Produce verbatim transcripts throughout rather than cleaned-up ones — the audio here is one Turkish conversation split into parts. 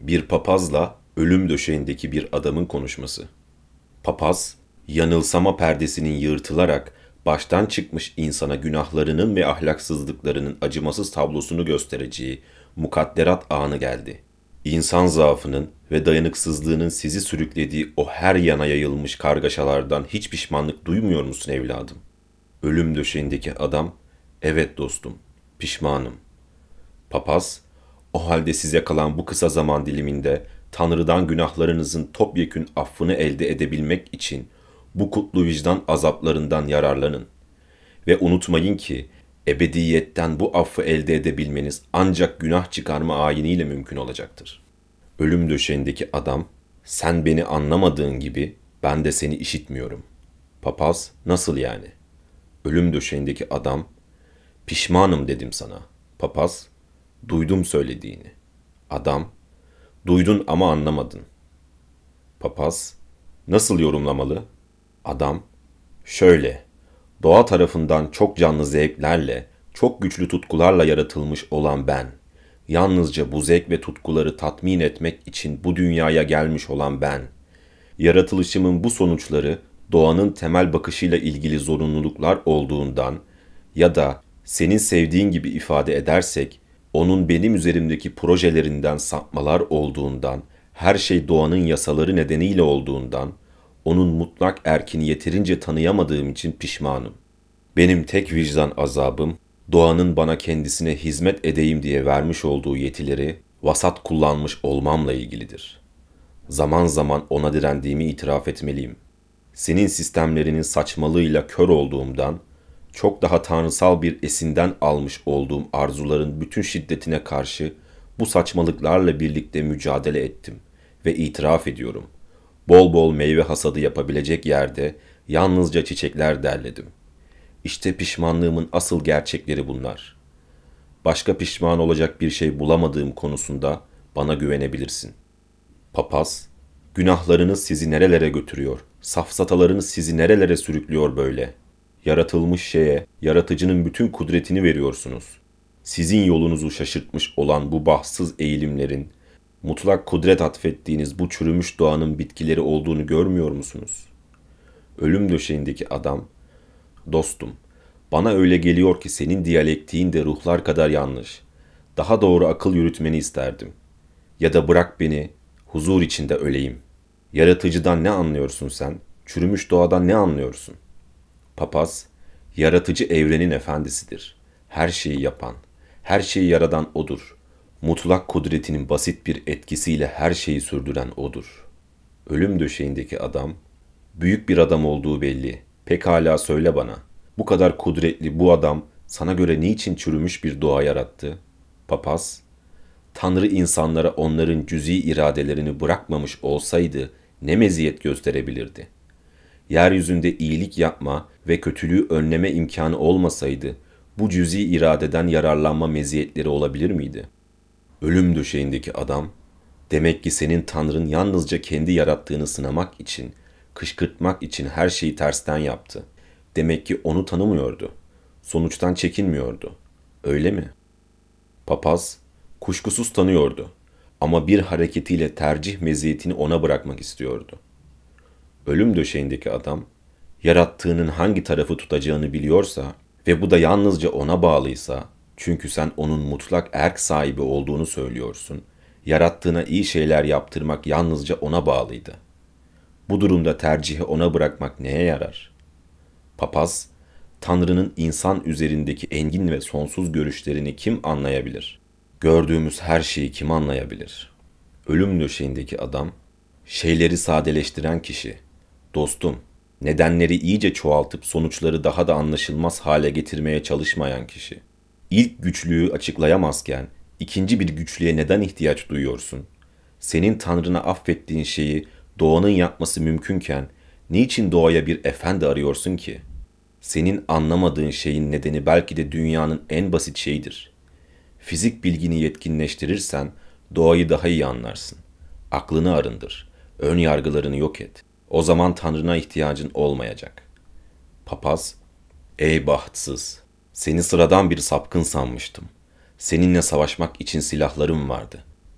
Bir papazla ölüm döşeğindeki bir adamın konuşması. Papaz, yanılsama perdesinin yırtılarak baştan çıkmış insana günahlarının ve ahlaksızlıklarının acımasız tablosunu göstereceği mukadderat anı geldi. İnsan zaafının ve dayanıksızlığının sizi sürüklediği o her yana yayılmış kargaşalardan hiç pişmanlık duymuyor musun evladım? Ölüm döşeğindeki adam, evet dostum, pişmanım. Papaz, o halde size kalan bu kısa zaman diliminde Tanrı'dan günahlarınızın topyekün affını elde edebilmek için bu kutlu vicdan azaplarından yararlanın. Ve unutmayın ki ebediyetten bu affı elde edebilmeniz ancak günah çıkarma ayiniyle mümkün olacaktır. Ölüm döşeğindeki adam, sen beni anlamadığın gibi ben de seni işitmiyorum. Papaz, nasıl yani? Ölüm döşeğindeki adam, pişmanım dedim sana. Papaz, duydum söylediğini. Adam, duydun ama anlamadın. Papaz, nasıl yorumlamalı? Adam, şöyle, doğa tarafından çok canlı zevklerle, çok güçlü tutkularla yaratılmış olan ben, yalnızca bu zevk ve tutkuları tatmin etmek için bu dünyaya gelmiş olan ben, yaratılışımın bu sonuçları doğanın temel bakışıyla ilgili zorunluluklar olduğundan ya da senin sevdiğin gibi ifade edersek, onun benim üzerimdeki projelerinden sapmalar olduğundan, her şey doğanın yasaları nedeniyle olduğundan, onun mutlak erkini yeterince tanıyamadığım için pişmanım. Benim tek vicdan azabım, doğanın bana kendisine hizmet edeyim diye vermiş olduğu yetileri vasat kullanmış olmamla ilgilidir. Zaman zaman ona direndiğimi itiraf etmeliyim. Senin sistemlerinin saçmalığıyla kör olduğumdan, çok daha tanrısal bir esinden almış olduğum arzuların bütün şiddetine karşı bu saçmalıklarla birlikte mücadele ettim ve itiraf ediyorum. Bol bol meyve hasadı yapabilecek yerde yalnızca çiçekler derledim. İşte pişmanlığımın asıl gerçekleri bunlar. Başka pişman olacak bir şey bulamadığım konusunda bana güvenebilirsin. Papaz, günahlarınız sizi nerelere götürüyor, safsatalarınız sizi nerelere sürüklüyor böyle? Yaratılmış şeye, yaratıcının bütün kudretini veriyorsunuz. Sizin yolunuzu şaşırtmış olan bu bahtsız eğilimlerin, mutlak kudret atfettiğiniz bu çürümüş doğanın bitkileri olduğunu görmüyor musunuz? Ölüm döşeğindeki adam, dostum, bana öyle geliyor ki senin diyalektiğin de ruhlar kadar yanlış. Daha doğru akıl yürütmeni isterdim. Ya da bırak beni, huzur içinde öleyim. Yaratıcıdan ne anlıyorsun sen? Çürümüş doğadan ne anlıyorsun? Papaz, yaratıcı evrenin efendisidir. Her şeyi yapan, her şeyi yaradan odur. Mutlak kudretinin basit bir etkisiyle her şeyi sürdüren odur. Ölüm döşeğindeki adam, büyük bir adam olduğu belli. Pekala söyle bana, bu kadar kudretli bu adam sana göre niçin çürümüş bir doğa yarattı? Papaz, Tanrı insanlara onların cüz'i iradelerini bırakmamış olsaydı ne meziyet gösterebilirdi? Yeryüzünde iyilik yapma ve kötülüğü önleme imkanı olmasaydı bu cüz'i iradeden yararlanma meziyetleri olabilir miydi? Ölüm döşeğindeki adam, demek ki senin Tanrın yalnızca kendi yarattığını sınamak için, kışkırtmak için her şeyi tersten yaptı. Demek ki onu tanımıyordu. Sonuçtan çekinmiyordu. Öyle mi? Papaz, kuşkusuz tanıyordu. Ama bir hareketiyle tercih meziyetini ona bırakmak istiyordu. Ölüm döşeğindeki adam, yarattığının hangi tarafı tutacağını biliyorsa ve bu da yalnızca ona bağlıysa, çünkü sen onun mutlak erk sahibi olduğunu söylüyorsun, yarattığına iyi şeyler yaptırmak yalnızca ona bağlıydı. Bu durumda tercihi ona bırakmak neye yarar? Papaz, Tanrı'nın insan üzerindeki engin ve sonsuz görüşlerini kim anlayabilir? Gördüğümüz her şeyi kim anlayabilir? Ölüm döşeğindeki adam, şeyleri sadeleştiren kişi. Dostum, nedenleri iyice çoğaltıp sonuçları daha da anlaşılmaz hale getirmeye çalışmayan kişi. İlk güçlüğü açıklayamazken ikinci bir güçlüğe neden ihtiyaç duyuyorsun? Senin Tanrına affettiğin şeyi doğanın yapması mümkünken niçin doğaya bir efendi arıyorsun ki? Senin anlamadığın şeyin nedeni belki de dünyanın en basit şeyidir. Fizik bilgini yetkinleştirirsen doğayı daha iyi anlarsın. Aklını arındır, ön yargılarını yok et. O zaman Tanrına ihtiyacın olmayacak. Papaz, ey bahtsız, seni sıradan bir sapkın sanmıştım. Seninle savaşmak için silahlarım vardı.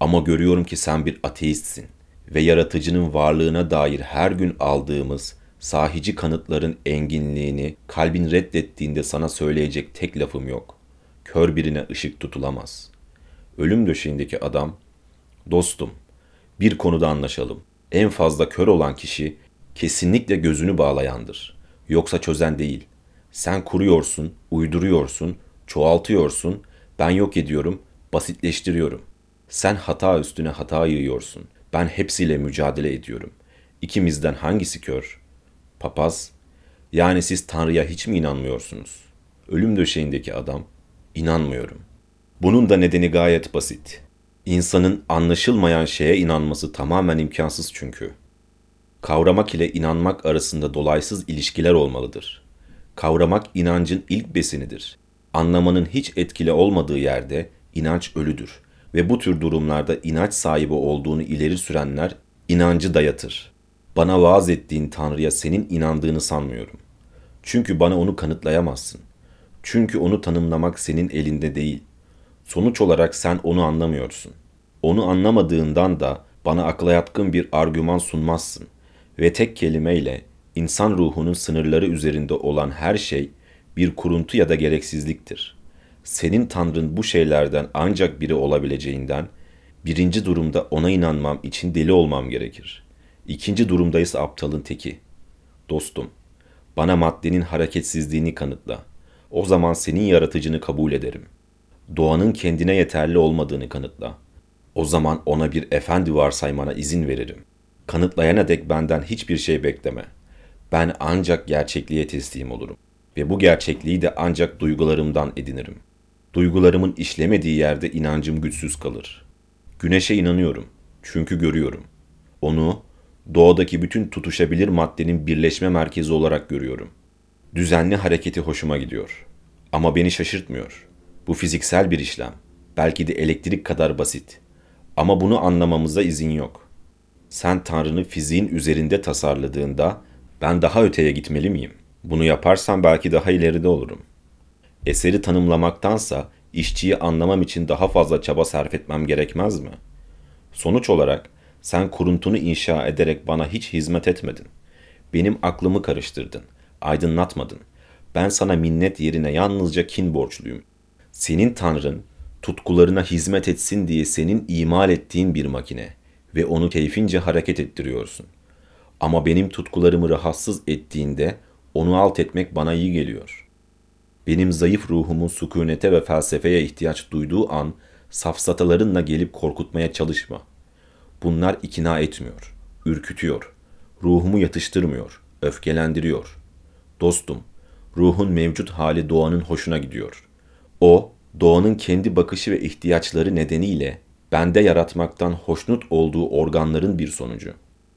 Ama görüyorum ki sen bir ateistsin ve yaratıcının varlığına dair her gün aldığımız sahici kanıtların enginliğini kalbin reddettiğinde sana söyleyecek tek lafım yok. Kör birine ışık tutulamaz. Ölüm döşeğindeki adam, dostum, bir konuda anlaşalım. En fazla kör olan kişi kesinlikle gözünü bağlayandır. Yoksa çözen değil. Sen kuruyorsun, uyduruyorsun, çoğaltıyorsun, ben yok ediyorum, basitleştiriyorum. Sen hata üstüne hata yığıyorsun. Ben hepsiyle mücadele ediyorum. İkimizden hangisi kör? Papaz, yani siz Tanrı'ya hiç mi inanmıyorsunuz? Ölüm döşeğindeki adam, inanmıyorum. Bunun da nedeni gayet basit. İnsanın anlaşılmayan şeye inanması tamamen imkansız çünkü. Kavramak ile inanmak arasında dolaysız ilişkiler olmalıdır. Kavramak inancın ilk besinidir. Anlamanın hiç etkili olmadığı yerde inanç ölüdür ve bu tür durumlarda inanç sahibi olduğunu ileri sürenler inancı dayatır. Bana vaaz ettiğin Tanrı'ya senin inandığını sanmıyorum. Çünkü bana onu kanıtlayamazsın. Çünkü onu tanımlamak senin elinde değil. Sonuç olarak sen onu anlamıyorsun. Onu anlamadığından da bana akla yatkın bir argüman sunmazsın. Ve tek kelimeyle insan ruhunun sınırları üzerinde olan her şey bir kuruntu ya da gereksizliktir. Senin Tanrın bu şeylerden ancak biri olabileceğinden, birinci durumda ona inanmam için deli olmam gerekir. İkinci durumda ise aptalın teki. Dostum, bana maddenin hareketsizliğini kanıtla. O zaman senin yaratıcını kabul ederim. Doğanın kendine yeterli olmadığını kanıtla. O zaman ona bir efendi varsaymana izin veririm. Kanıtlayana dek benden hiçbir şey bekleme. Ben ancak gerçekliğe teslim olurum. Ve bu gerçekliği de ancak duygularımdan edinirim. Duygularımın işlemediği yerde inancım güçsüz kalır. Güneşe inanıyorum. Çünkü görüyorum. Onu, doğadaki bütün tutuşabilir maddenin birleşme merkezi olarak görüyorum. Düzenli hareketi hoşuma gidiyor. Ama beni şaşırtmıyor. Bu fiziksel bir işlem. Belki de elektrik kadar basit. Ama bunu anlamamıza izin yok. Sen Tanrı'nı fiziğin üzerinde tasarladığında ben daha öteye gitmeli miyim? Bunu yaparsam belki daha ileride olurum. Eseri tanımlamaktansa işçiyi anlamam için daha fazla çaba sarf etmem gerekmez mi? Sonuç olarak sen kuruntunu inşa ederek bana hiç hizmet etmedin. Benim aklımı karıştırdın, aydınlatmadın. Ben sana minnet yerine yalnızca kin borçluyum. Senin Tanrın, tutkularına hizmet etsin diye senin imal ettiğin bir makine ve onu keyfince hareket ettiriyorsun. Ama benim tutkularımı rahatsız ettiğinde onu alt etmek bana iyi geliyor. Benim zayıf ruhumun sükunete ve felsefeye ihtiyaç duyduğu an safsatalarınla gelip korkutmaya çalışma. Bunlar ikna etmiyor, ürkütüyor, ruhumu yatıştırmıyor, öfkelendiriyor. Dostum, ruhun mevcut hali doğanın hoşuna gidiyor. O, doğanın kendi bakışı ve ihtiyaçları nedeniyle bende yaratmaktan hoşnut olduğu organların bir sonucu.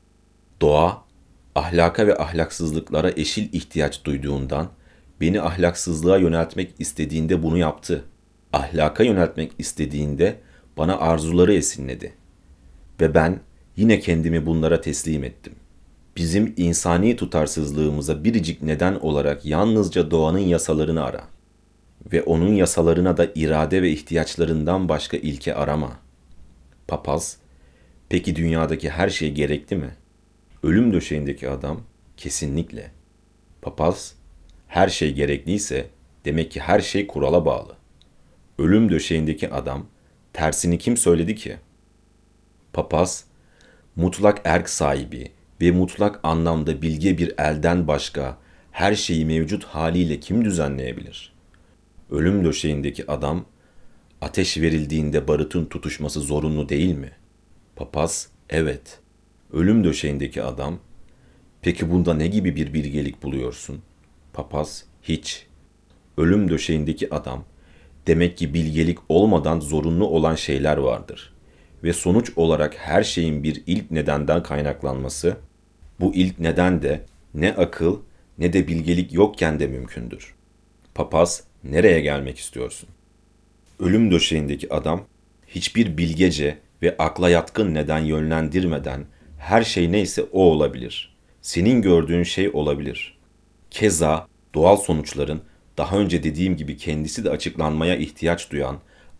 Doğa, ahlaka ve ahlaksızlıklara eşil ihtiyaç duyduğundan, beni ahlaksızlığa yöneltmek istediğinde bunu yaptı. Ahlaka yöneltmek istediğinde bana arzuları esinledi. Ve ben yine kendimi bunlara teslim ettim. Bizim insani tutarsızlığımıza biricik neden olarak yalnızca doğanın yasalarını ara. Ve onun yasalarına da irade ve ihtiyaçlarından başka ilke arama. Papaz, peki dünyadaki her şey gerekli mi? Ölüm döşeğindeki adam, kesinlikle. Papaz, her şey gerekliyse demek ki her şey kurala bağlı. Ölüm döşeğindeki adam, tersini kim söyledi ki? Papaz, mutlak erk sahibi ve mutlak anlamda bilge bir elden başka her şeyi mevcut haliyle kim düzenleyebilir? Ölüm döşeğindeki adam, ateş verildiğinde barutun tutuşması zorunlu değil mi? Papaz, evet. Ölüm döşeğindeki adam, peki bunda ne gibi bir bilgelik buluyorsun? Papaz, hiç. Ölüm döşeğindeki adam, demek ki bilgelik olmadan zorunlu olan şeyler vardır. Ve sonuç olarak her şeyin bir ilk nedenden kaynaklanması, bu ilk neden de ne akıl ne de bilgelik yokken de mümkündür. Papaz, nereye gelmek istiyorsun? Ölüm döşeğindeki adam, hiçbir bilgece ve akla yatkın neden yönlendirmeden her şey neyse o olabilir. Senin gördüğün şey olabilir. Keza doğal sonuçların daha önce dediğim gibi kendisi de açıklanmaya ihtiyaç duyan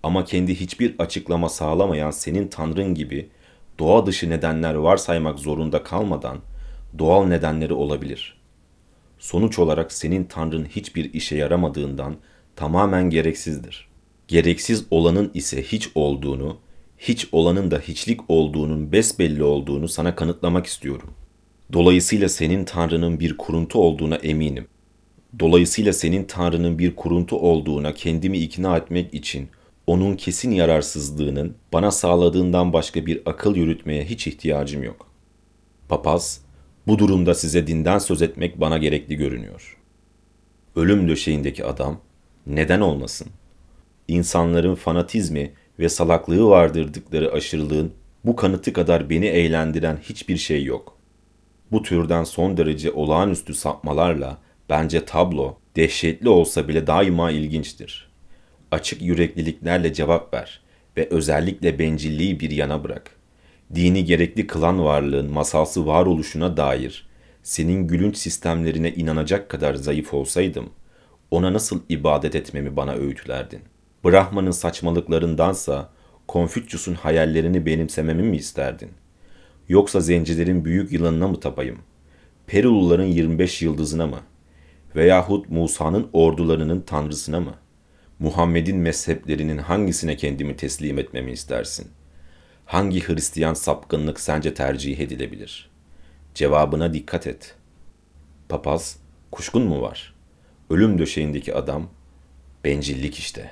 Ama kendi hiçbir açıklama sağlamayan senin Tanrın gibi doğa dışı nedenler varsaymak zorunda kalmadan doğal nedenleri olabilir. Sonuç olarak senin Tanrın hiçbir işe yaramadığından tamamen gereksizdir. Gereksiz olanın ise hiç olduğunu, hiç olanın da hiçlik olduğunun besbelli olduğunu sana kanıtlamak istiyorum. Dolayısıyla senin Tanrı'nın bir kuruntu olduğuna eminim. Dolayısıyla senin Tanrı'nın bir kuruntu olduğuna kendimi ikna etmek için onun kesin yararsızlığının bana sağladığından başka bir akıl yürütmeye hiç ihtiyacım yok. Papaz, bu durumda size dinden söz etmek bana gerekli görünüyor. Ölüm döşeğindeki adam, neden olmasın? İnsanların fanatizmi ve salaklığı vardırdıkları aşırılığın bu kanıtı kadar beni eğlendiren hiçbir şey yok. Bu türden son derece olağanüstü sapmalarla bence tablo, dehşetli olsa bile daima ilginçtir. Açık yürekliliklerle cevap ver ve özellikle bencilliği bir yana bırak. Dini gerekli kılan varlığın masalsı varoluşuna dair senin gülünç sistemlerine inanacak kadar zayıf olsaydım, ona nasıl ibadet etmemi bana öğütlerdin? Brahman'ın saçmalıklarındansa Konfüçyüs'ün hayallerini benimsememi mi isterdin? Yoksa zencilerin büyük yılanına mı tapayım? Peruluların yirmi beş yıldızına mı? Veyahut Musa'nın ordularının tanrısına mı? Muhammed'in mezheplerinin hangisine kendimi teslim etmemi istersin? Hangi Hristiyan sapkınlık sence tercih edilebilir? Cevabına dikkat et. Papaz, kuşkun mu var? Ölüm döşeğindeki adam, bencillik işte.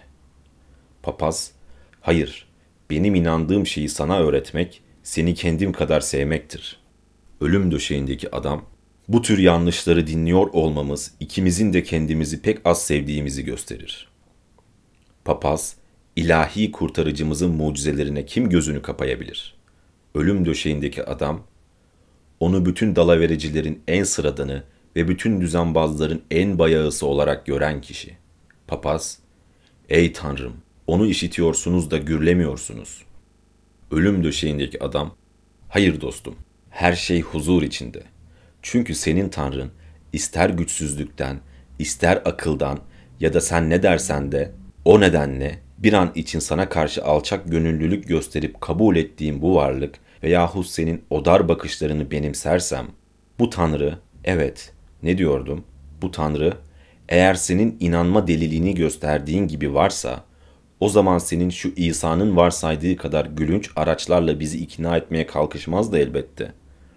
Papaz, hayır, benim inandığım şeyi sana öğretmek, seni kendim kadar sevmektir. Ölüm döşeğindeki adam, bu tür yanlışları dinliyor olmamız ikimizin de kendimizi pek az sevdiğimizi gösterir. Papaz, ilahi kurtarıcımızın mucizelerine kim gözünü kapayabilir? Ölüm döşeğindeki adam, onu bütün dalavericilerin en sıradanı ve bütün düzenbazların en bayağısı olarak gören kişi. Papaz, ey Tanrım, onu işitiyorsunuz da gürlemiyorsunuz. Ölüm döşeğindeki adam, hayır dostum, her şey huzur içinde. Çünkü senin Tanrın ister güçsüzlükten, ister akıldan ya da sen ne dersen de o nedenle bir an için sana karşı alçak gönüllülük gösterip kabul ettiğim bu varlık veyahut senin o dar bakışlarını benimsersem, bu Tanrı, evet, ne diyordum, bu Tanrı, eğer senin inanma delilini gösterdiğin gibi varsa, o zaman senin şu İsa'nın varsaydığı kadar gülünç araçlarla bizi ikna etmeye kalkışmaz da elbette.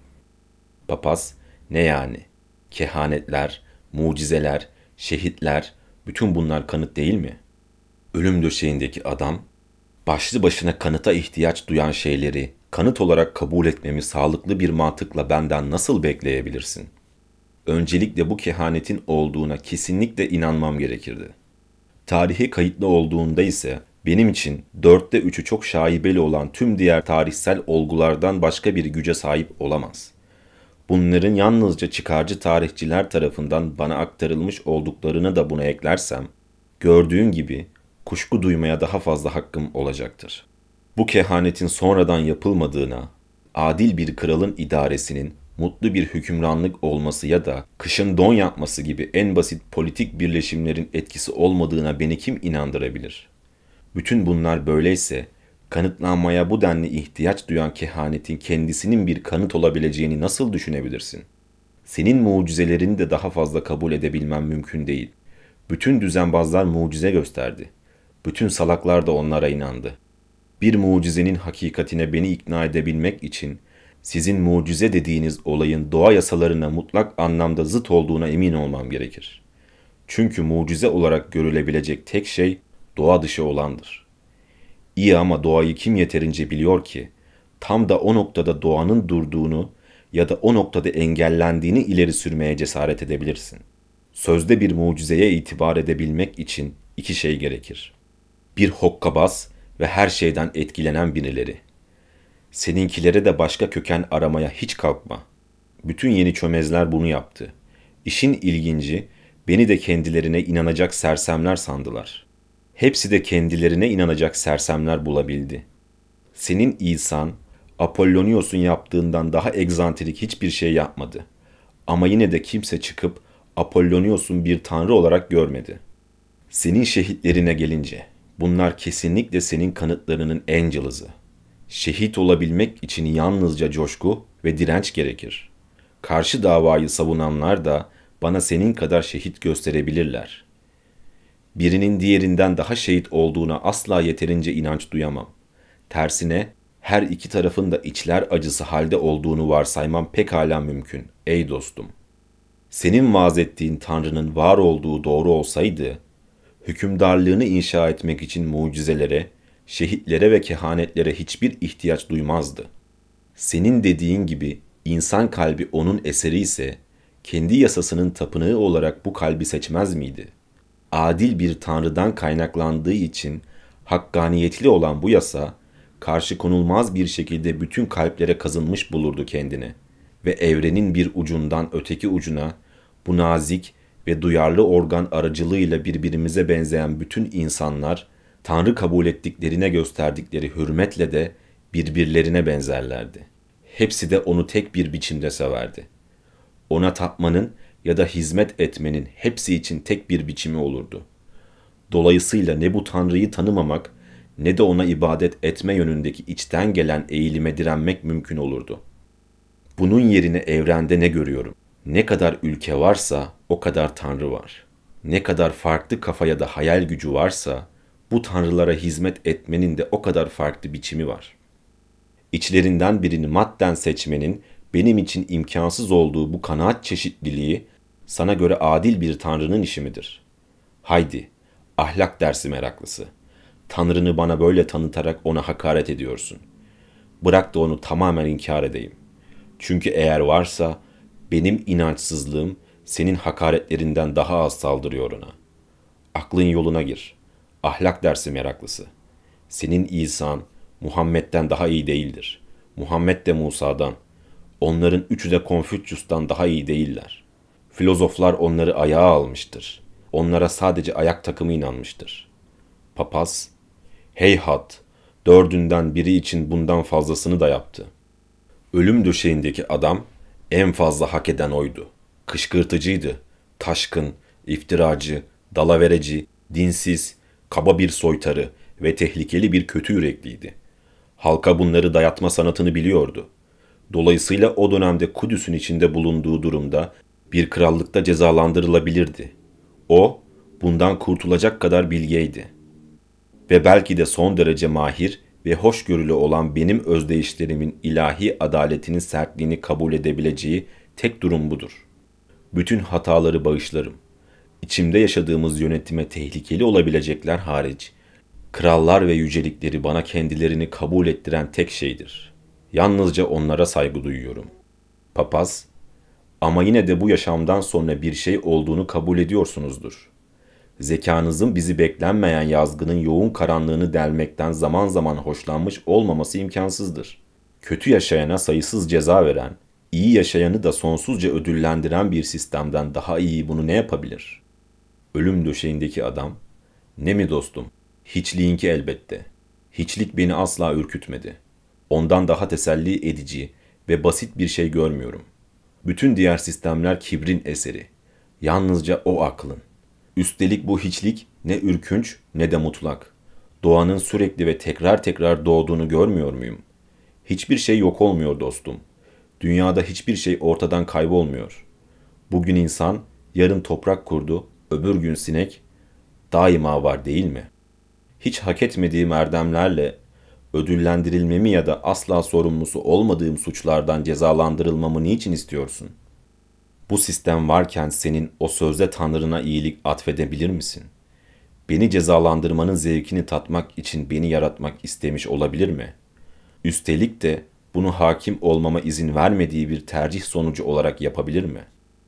Papaz, ne yani? Kehanetler, mucizeler, şehitler, bütün bunlar kanıt değil mi? Ölüm döşeğindeki adam, başlı başına kanıta ihtiyaç duyan şeyleri kanıt olarak kabul etmemi sağlıklı bir mantıkla benden nasıl bekleyebilirsin? Öncelikle bu kehanetin olduğuna kesinlikle inanmam gerekirdi. Tarihe kayıtlı olduğunda ise benim için dörtte üçü çok şaibeli olan tüm diğer tarihsel olgulardan başka bir güce sahip olamaz. Bunların yalnızca çıkarcı tarihçiler tarafından bana aktarılmış olduklarını da buna eklersem, gördüğün gibi kuşku duymaya daha fazla hakkım olacaktır. Bu kehanetin sonradan yapılmadığına, adil bir kralın idaresinin mutlu bir hükümranlık olması ya da kışın don yapması gibi en basit politik birleşimlerin etkisi olmadığına beni kim inandırabilir? Bütün bunlar böyleyse, kanıtlanmaya bu denli ihtiyaç duyan kehanetin kendisinin bir kanıt olabileceğini nasıl düşünebilirsin? Senin mucizelerini de daha fazla kabul edebilmem mümkün değil. Bütün düzenbazlar mucize gösterdi. Bütün salaklar da onlara inandı. Bir mucizenin hakikatine beni ikna edebilmek için sizin mucize dediğiniz olayın doğa yasalarına mutlak anlamda zıt olduğuna emin olmam gerekir. Çünkü mucize olarak görülebilecek tek şey doğa dışı olandır. İyi ama doğayı kim yeterince biliyor ki, tam da o noktada doğanın durduğunu ya da o noktada engellendiğini ileri sürmeye cesaret edebilirsin. Sözde bir mucizeye itibar edebilmek için iki şey gerekir. Bir hokkabaz ve her şeyden etkilenen birileri. Seninkilere de başka köken aramaya hiç kalkma. Bütün yeni çömezler bunu yaptı. İşin ilginci, beni de kendilerine inanacak sersemler sandılar. Hepsi de kendilerine inanacak sersemler bulabildi. Senin İsa'nın, Apollonios'un yaptığından daha egzantrik hiçbir şey yapmadı. Ama yine de kimse çıkıp Apollonios'un bir tanrı olarak görmedi. Senin şehitlerine gelince, Bunlar kesinlikle senin kanıtlarının en cılızı. Şehit olabilmek için yalnızca coşku ve direnç gerekir. Karşı davayı savunanlar da bana senin kadar şehit gösterebilirler. Birinin diğerinden daha şehit olduğuna asla yeterince inanç duyamam. Tersine her iki tarafın da içler acısı halde olduğunu varsaymam pekala mümkün, ey dostum. Senin vaaz ettiğin Tanrı'nın var olduğu doğru olsaydı, hükümdarlığını inşa etmek için mucizelere, şehitlere ve kehanetlere hiçbir ihtiyaç duymazdı. Senin dediğin gibi insan kalbi onun eseri ise, kendi yasasının tapınağı olarak bu kalbi seçmez miydi? Adil bir Tanrı'dan kaynaklandığı için hakkaniyetli olan bu yasa, karşı konulmaz bir şekilde bütün kalplere kazınmış bulurdu kendini ve evrenin bir ucundan öteki ucuna bu nazik ve duyarlı organ aracılığıyla birbirimize benzeyen bütün insanlar, Tanrı kabul ettiklerine gösterdikleri hürmetle de birbirlerine benzerlerdi. Hepsi de onu tek bir biçimde severdi. Ona tapmanın ya da hizmet etmenin hepsi için tek bir biçimi olurdu. Dolayısıyla ne bu Tanrı'yı tanımamak ne de ona ibadet etme yönündeki içten gelen eğilime direnmek mümkün olurdu. Bunun yerine evrende ne görüyorum? Ne kadar ülke varsa o kadar Tanrı var. Ne kadar farklı kafa ya da hayal gücü varsa bu tanrılara hizmet etmenin de o kadar farklı biçimi var. İçlerinden birini madden seçmenin benim için imkansız olduğu bu kanaat çeşitliliği sana göre adil bir tanrının işi midir? Haydi, ahlak dersi meraklısı. Tanrını bana böyle tanıtarak ona hakaret ediyorsun. Bırak da onu tamamen inkar edeyim. Çünkü eğer varsa benim inançsızlığım senin hakaretlerinden daha az saldırıyor ona. Aklın yoluna gir. Ahlak dersi meraklısı. Senin İsa'nın Muhammed'den daha iyi değildir. Muhammed de Musa'dan. Onların üçü de Konfüçyüs'ten daha iyi değiller. Filozoflar onları ayağa almıştır. Onlara sadece ayak takımı inanmıştır. Papaz, heyhat, dördünden biri için bundan fazlasını da yaptı. Ölüm döşeğindeki adam en fazla hak eden oydu. Kışkırtıcıydı, taşkın, iftiracı, dalavereci, dinsiz, kaba bir soytarı ve tehlikeli bir kötü yürekliydi. Halka bunları dayatma sanatını biliyordu. Dolayısıyla o dönemde Kudüs'ün içinde bulunduğu durumda bir krallıkta cezalandırılabilirdi. O, bundan kurtulacak kadar bilgeydi. Ve belki de son derece mahir ve hoşgörülü olan benim özdeyişlerimin ilahi adaletinin sertliğini kabul edebileceği tek durum budur. Bütün hataları bağışlarım. İçimde yaşadığımız yönetime tehlikeli olabilecekler hariç, krallar ve yücelikleri bana kendilerini kabul ettiren tek şeydir. Yalnızca onlara saygı duyuyorum. Papaz, ama yine de bu yaşamdan sonra bir şey olduğunu kabul ediyorsunuzdur. Zekanızın bizi beklenmeyen yazgının yoğun karanlığını delmekten zaman zaman hoşlanmış olmaması imkansızdır. Kötü yaşayana sayısız ceza veren, iyi yaşayanı da sonsuzca ödüllendiren bir sistemden daha iyi bunu ne yapabilir? Ölüm döşeğindeki adam, ne mi dostum? Hiçliğinki elbette. Hiçlik beni asla ürkütmedi. Ondan daha teselli edici ve basit bir şey görmüyorum. Bütün diğer sistemler kibrin eseri. Yalnızca o aklın. Üstelik bu hiçlik ne ürkünç ne de mutlak. Doğanın sürekli ve tekrar tekrar doğduğunu görmüyor muyum? Hiçbir şey yok olmuyor dostum. Dünyada hiçbir şey ortadan kaybolmuyor. Bugün insan, yarın toprak kurdu, öbür gün sinek, daima var değil mi? Hiç hak etmediğim erdemlerle ödüllendirilmemi ya da asla sorumlusu olmadığım suçlardan cezalandırılmamı niçin istiyorsun? Bu sistem varken senin o sözde Tanrına iyilik atfedebilir misin? Beni cezalandırmanın zevkini tatmak için beni yaratmak istemiş olabilir mi? Üstelik de bunu hakim olmama izin vermediği bir tercih sonucu olarak yapabilir mi?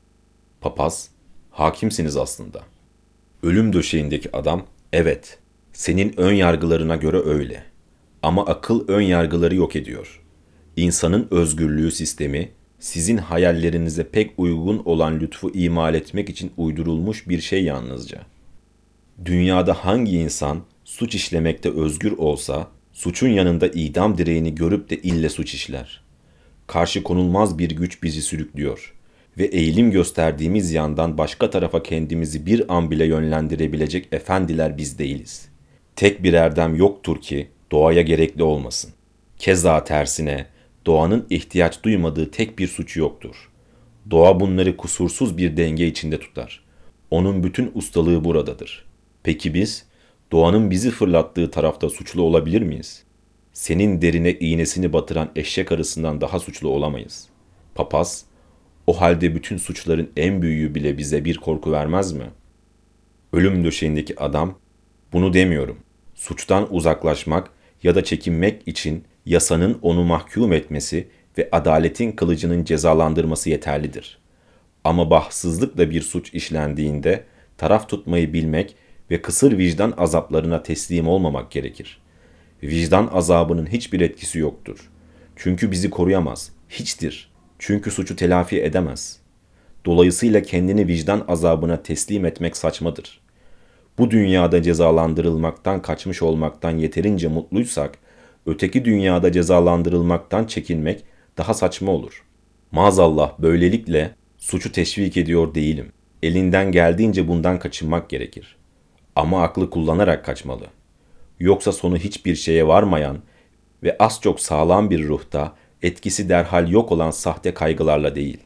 Papaz, hakimsiniz aslında. Ölüm döşeğindeki adam, evet, senin ön yargılarına göre öyle. Ama akıl ön yargıları yok ediyor. İnsanın özgürlüğü sistemi, sizin hayallerinize pek uygun olan lütfu imal etmek için uydurulmuş bir şey yalnızca. Dünyada hangi insan suç işlemekte özgür olsa, suçun yanında idam direğini görüp de ille suç işler. Karşı konulmaz bir güç bizi sürüklüyor ve eğilim gösterdiğimiz yandan başka tarafa kendimizi bir an bile yönlendirebilecek efendiler biz değiliz. Tek bir erdem yoktur ki doğaya gerekli olmasın. Keza tersine doğanın ihtiyaç duymadığı tek bir suç yoktur. Doğa bunları kusursuz bir denge içinde tutar. Onun bütün ustalığı buradadır. Peki biz, doğanın bizi fırlattığı tarafta suçlu olabilir miyiz? Senin derine iğnesini batıran eşek arısından daha suçlu olamayız. Papaz, o halde bütün suçların en büyüğü bile bize bir korku vermez mi? Ölüm döşeğindeki adam, bunu demiyorum. Suçtan uzaklaşmak ya da çekinmek için yasanın onu mahkum etmesi ve adaletin kılıcının cezalandırması yeterlidir. Ama bahtsızlıkla bir suç işlendiğinde taraf tutmayı bilmek ve kısır vicdan azaplarına teslim olmamak gerekir. Vicdan azabının hiçbir etkisi yoktur. Çünkü bizi koruyamaz, hiçtir. Çünkü suçu telafi edemez. Dolayısıyla kendini vicdan azabına teslim etmek saçmadır. Bu dünyada cezalandırılmaktan kaçmış olmaktan yeterince mutluysak, öteki dünyada cezalandırılmaktan çekinmek daha saçma olur. Maazallah böylelikle suçu teşvik ediyor değilim. Elinden geldiğince bundan kaçınmak gerekir. Ama aklı kullanarak kaçmalı. Yoksa sonu hiçbir şeye varmayan ve az çok sağlam bir ruhta etkisi derhal yok olan sahte kaygılarla değil.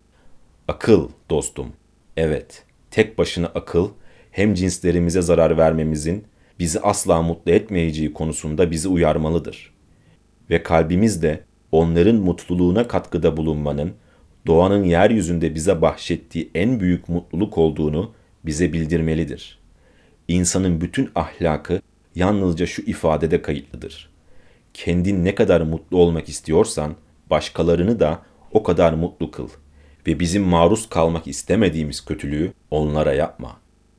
Akıl dostum. Evet, tek başına akıl hem cinslerimize zarar vermemizin bizi asla mutlu etmeyeceği konusunda bizi uyarmalıdır. Ve kalbimiz de onların mutluluğuna katkıda bulunmanın doğanın yeryüzünde bize bahşettiği en büyük mutluluk olduğunu bize bildirmelidir. İnsanın bütün ahlakı yalnızca şu ifadede kayıtlıdır. Kendin ne kadar mutlu olmak istiyorsan başkalarını da o kadar mutlu kıl ve bizim maruz kalmak istemediğimiz kötülüğü onlara yapma.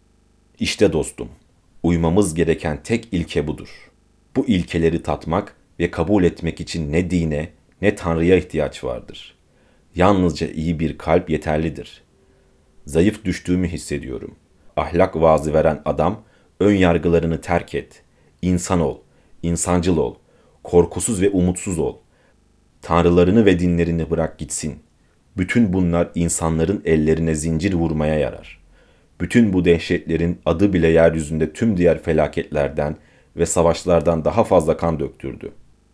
İşte dostum, uymamız gereken tek ilke budur. Bu ilkeleri tatmak ve kabul etmek için ne dine ne Tanrı'ya ihtiyaç vardır. Yalnızca iyi bir kalp yeterlidir. Zayıf düştüğümü hissediyorum. Ahlak vaazı veren adam, ön yargılarını terk et. İnsan ol, insancıl ol, korkusuz ve umutsuz ol. Tanrılarını ve dinlerini bırak gitsin. Bütün bunlar insanların ellerine zincir vurmaya yarar. Bütün bu dehşetlerin adı bile yeryüzünde tüm diğer felaketlerden ve savaşlardan daha fazla kan döktürdü.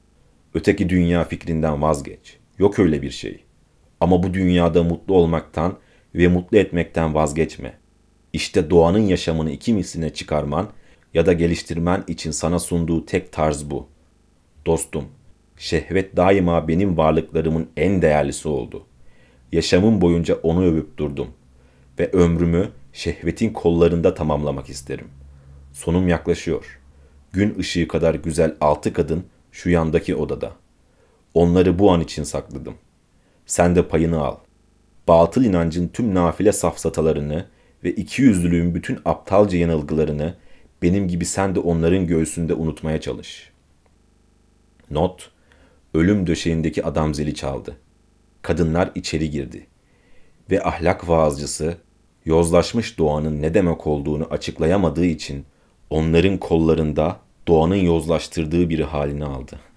Öteki dünya fikrinden vazgeç. Yok öyle bir şey. Ama bu dünyada mutlu olmaktan ve mutlu etmekten vazgeçme. İşte doğanın yaşamını iki misline çıkarman ya da geliştirmen için sana sunduğu tek tarz bu. Dostum, şehvet daima benim varlıklarımın en değerlisi oldu. Yaşamım boyunca onu övüp durdum. Ve ömrümü şehvetin kollarında tamamlamak isterim. Sonum yaklaşıyor. Gün ışığı kadar güzel altı kadın şu yandaki odada. Onları bu an için sakladım. Sen de payını al. Batıl inancın tüm nafile safsatalarını ve ikiyüzlülüğün bütün aptalca yanılgılarını benim gibi sen de onların göğsünde unutmaya çalış. Not, ölüm döşeğindeki adam zili çaldı. Kadınlar içeri girdi. Ve ahlak vaazcısı, yozlaşmış doğanın ne demek olduğunu açıklayamadığı için onların kollarında doğanın yozlaştırdığı biri halini aldı.